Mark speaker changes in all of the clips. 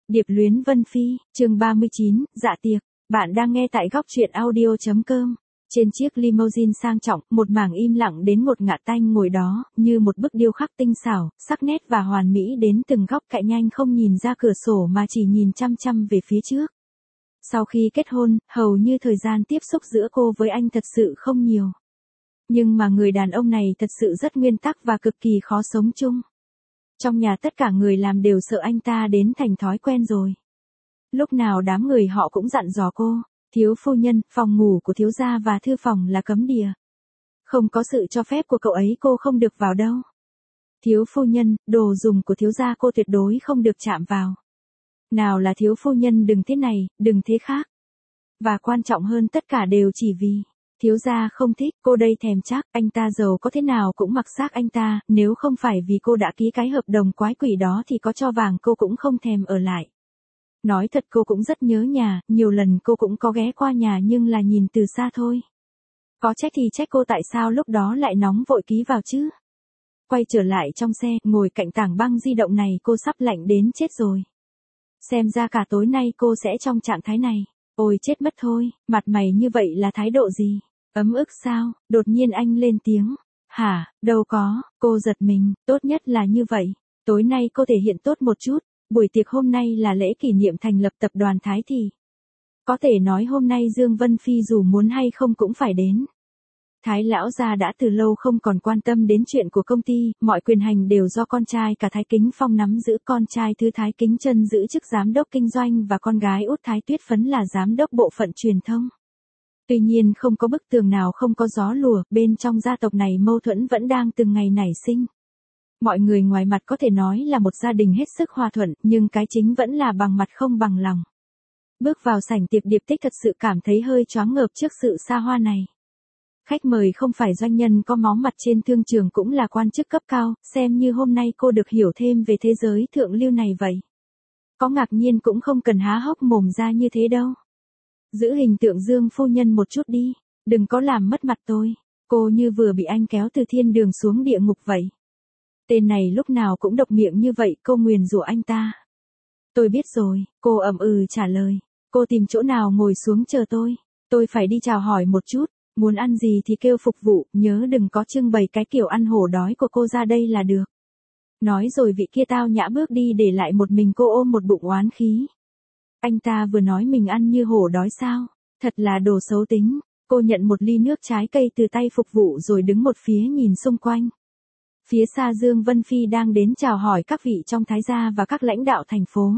Speaker 1: Điệp luyến Vân Phi, chương 39, dạ tiệc. Bạn đang nghe tại góc truyện audio.com. Trên chiếc limousine sang trọng, một mảng im lặng đến ngột ngạt tanh ngồi đó, như một bức điêu khắc tinh xảo, sắc nét và hoàn mỹ đến từng góc cạnh nhanh không nhìn ra cửa sổ mà chỉ nhìn chăm chăm về phía trước. Sau khi kết hôn, hầu như thời gian tiếp xúc giữa cô với anh thật sự không nhiều. Nhưng mà người đàn ông này thật sự rất nguyên tắc và cực kỳ khó sống chung. Trong nhà tất cả người làm đều sợ anh ta đến thành thói quen rồi. Lúc nào đám người họ cũng dặn dò cô, thiếu phu nhân, phòng ngủ của thiếu gia và thư phòng là cấm địa. Không có sự cho phép của cậu ấy cô không được vào đâu. Thiếu phu nhân, đồ dùng của thiếu gia cô tuyệt đối không được chạm vào. Nào là thiếu phu nhân đừng thế này, đừng thế khác. Và quan trọng hơn tất cả đều chỉ vì thiếu gia không thích, cô đây thèm chắc, anh ta giàu có thế nào cũng mặc xác anh ta, nếu không phải vì cô đã ký cái hợp đồng quái quỷ đó thì có cho vàng cô cũng không thèm ở lại. Nói thật cô cũng rất nhớ nhà, nhiều lần cô cũng có ghé qua nhà nhưng là nhìn từ xa thôi. Có trách thì trách cô tại sao lúc đó lại nóng vội ký vào chứ. Quay trở lại trong xe, ngồi cạnh tảng băng di động này cô sắp lạnh đến chết rồi. Xem ra cả tối nay cô sẽ trong trạng thái này. Ôi chết mất thôi, mặt mày như vậy là thái độ gì? Ấm ức sao? Đột nhiên anh lên tiếng. Hả, đâu có, cô giật mình, tốt nhất là như vậy. Tối nay cô thể hiện tốt một chút, buổi tiệc hôm nay là lễ kỷ niệm thành lập tập đoàn Thái Thị. Có thể nói hôm nay Dương Vân Phi dù muốn hay không cũng phải đến. Thái lão gia đã từ lâu không còn quan tâm đến chuyện của công ty, mọi quyền hành đều do con trai cả Thái Kính Phong nắm giữ, con trai thứ Thái Kính Chân giữ chức giám đốc kinh doanh và con gái út Thái Tuyết Phấn là giám đốc bộ phận truyền thông. Tuy nhiên không có bức tường nào không có gió lùa, bên trong gia tộc này mâu thuẫn vẫn đang từng ngày nảy sinh. Mọi người ngoài mặt có thể nói là một gia đình hết sức hòa thuận, nhưng cái chính vẫn là bằng mặt không bằng lòng. Bước vào sảnh tiệc Điệp Tích thật sự cảm thấy hơi choáng ngợp trước sự xa hoa này. Khách mời không phải doanh nhân có máu mặt trên thương trường cũng là quan chức cấp cao, xem như hôm nay cô được hiểu thêm về thế giới thượng lưu này vậy. Có ngạc nhiên cũng không cần há hốc mồm ra như thế đâu. Giữ hình tượng Dương phu nhân một chút đi, đừng có làm mất mặt tôi. Cô như vừa bị anh kéo từ thiên đường xuống địa ngục vậy. Tên này lúc nào cũng độc miệng như vậy, cô nguyền rủa anh ta. Tôi biết rồi, cô ậm ừ trả lời. Cô tìm chỗ nào ngồi xuống chờ tôi phải đi chào hỏi một chút. Muốn ăn gì thì kêu phục vụ, nhớ đừng có trưng bày cái kiểu ăn hổ đói của cô ra đây là được. Nói rồi vị kia tao nhã bước đi để lại một mình cô ôm một bụng oán khí. Anh ta vừa nói mình ăn như hổ đói sao, thật là đồ xấu tính. Cô nhận một ly nước trái cây từ tay phục vụ rồi đứng một phía nhìn xung quanh. Phía xa Dương Vân Phi đang đến chào hỏi các vị trong Thái gia và các lãnh đạo thành phố.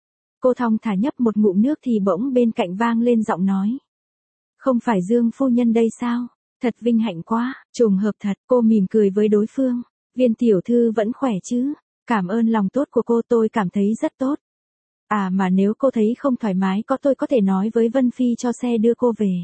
Speaker 1: Cô thong thả nhấp một ngụm nước thì bỗng bên cạnh vang lên giọng nói. Không phải Dương phu nhân đây sao? Thật vinh hạnh quá, trùng hợp thật. Cô mỉm cười với đối phương. Viên tiểu thư vẫn khỏe chứ? Cảm ơn lòng tốt của cô, tôi cảm thấy rất tốt. À mà nếu cô thấy không thoải mái tôi có thể nói với Vân Phi cho xe đưa cô về.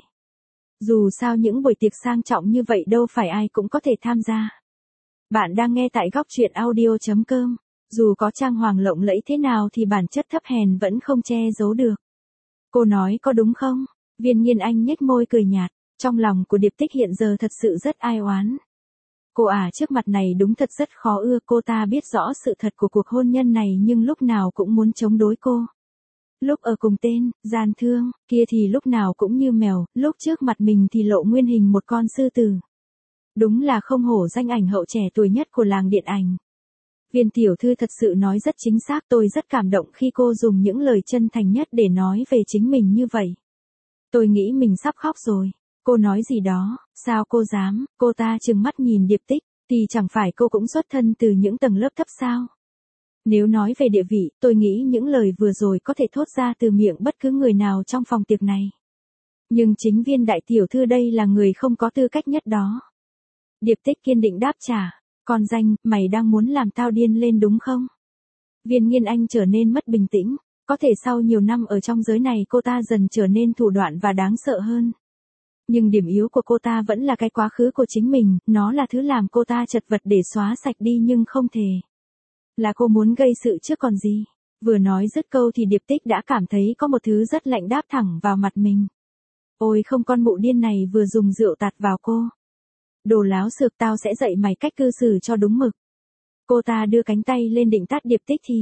Speaker 1: Dù sao những buổi tiệc sang trọng như vậy đâu phải ai cũng có thể tham gia. Bạn đang nghe tại góc truyện audio.com. Dù có trang hoàng lộng lẫy thế nào thì bản chất thấp hèn vẫn không che giấu được. Cô nói có đúng không? Viên Nghiên Anh nhếch môi cười nhạt, trong lòng của Điệp Tích hiện giờ thật sự rất ai oán. Cô trước mặt này đúng thật rất khó ưa, cô ta biết rõ sự thật của cuộc hôn nhân này nhưng lúc nào cũng muốn chống đối cô. Lúc ở cùng tên, gian thương, kia thì lúc nào cũng như mèo, lúc trước mặt mình thì lộ nguyên hình một con sư tử. Đúng là không hổ danh ảnh hậu trẻ tuổi nhất của làng điện ảnh. Viên tiểu thư thật sự nói rất chính xác, tôi rất cảm động khi cô dùng những lời chân thành nhất để nói về chính mình như vậy. Tôi nghĩ mình sắp khóc rồi. Cô nói gì đó, sao cô dám? Cô ta trừng mắt nhìn Điệp Tích, thì chẳng phải cô cũng xuất thân từ những tầng lớp thấp sao? Nếu nói về địa vị, tôi nghĩ những lời vừa rồi có thể thốt ra từ miệng bất cứ người nào trong phòng tiệc này. Nhưng chính Viên đại tiểu thư đây là người không có tư cách nhất đó. Điệp Tích kiên định đáp trả, con danh, mày đang muốn làm tao điên lên đúng không? Viên Nghiên Anh trở nên mất bình tĩnh. Có thể sau nhiều năm ở trong giới này cô ta dần trở nên thủ đoạn và đáng sợ hơn. Nhưng điểm yếu của cô ta vẫn là cái quá khứ của chính mình, nó là thứ làm cô ta chật vật để xóa sạch đi nhưng không thể. Là cô muốn gây sự chứ còn gì. Vừa nói dứt câu thì Điệp Tích đã cảm thấy có một thứ rất lạnh đáp thẳng vào mặt mình. Ôi không, con mụ điên này vừa dùng rượu tạt vào cô. Đồ láo xược, tao sẽ dạy mày cách cư xử cho đúng mực. Cô ta đưa cánh tay lên định tát Điệp Tích thì,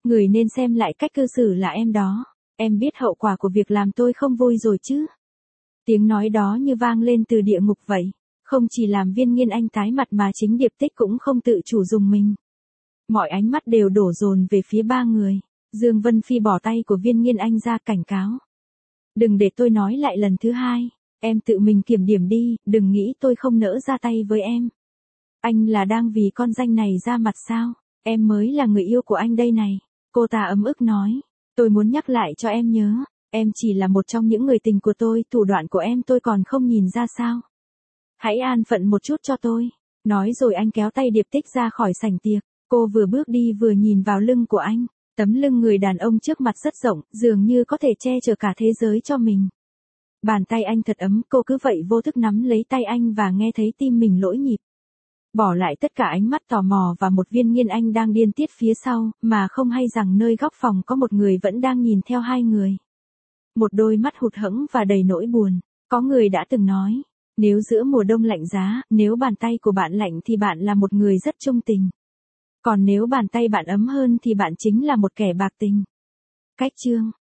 Speaker 1: Người nên xem lại cách cư xử là em đó. Em biết hậu quả của việc làm tôi không vui rồi chứ. Tiếng nói đó như vang lên từ địa ngục vậy. Không chỉ làm Viên Nghiên Anh tái mặt mà chính Điệp Tích cũng không tự chủ dùng mình. Mọi ánh mắt đều đổ dồn về phía ba người. Dương Vân Phi bỏ tay của Viên Nghiên Anh ra cảnh cáo. Đừng để tôi nói lại lần thứ hai. Em tự mình kiểm điểm đi, đừng nghĩ tôi không nỡ ra tay với em. Anh là đang vì con danh này ra mặt sao? Em mới là người yêu của anh đây này. Cô ta ấm ức nói. Tôi muốn nhắc lại cho em nhớ. Em chỉ là một trong những người tình của tôi, thủ đoạn của em tôi còn không nhìn ra sao. Hãy an phận một chút cho tôi. Nói rồi anh kéo tay Điệp Tích ra khỏi sảnh tiệc. Cô vừa bước đi vừa nhìn vào lưng của anh. Tấm lưng người đàn ông trước mặt rất rộng, dường như có thể che chở cả thế giới cho mình. Bàn tay anh thật ấm, cô cứ vậy vô thức nắm lấy tay anh và nghe thấy tim mình lỗi nhịp. Bỏ lại tất cả ánh mắt tò mò và một Viên Nghiên Anh đang điên tiết phía sau, mà không hay rằng nơi góc phòng có một người vẫn đang nhìn theo hai người. Một đôi mắt hụt hẫng và đầy nỗi buồn. Có người đã từng nói, nếu giữa mùa đông lạnh giá, nếu bàn tay của bạn lạnh thì bạn là một người rất trung tình. Còn nếu bàn tay bạn ấm hơn thì bạn chính là một kẻ bạc tình. Cách chương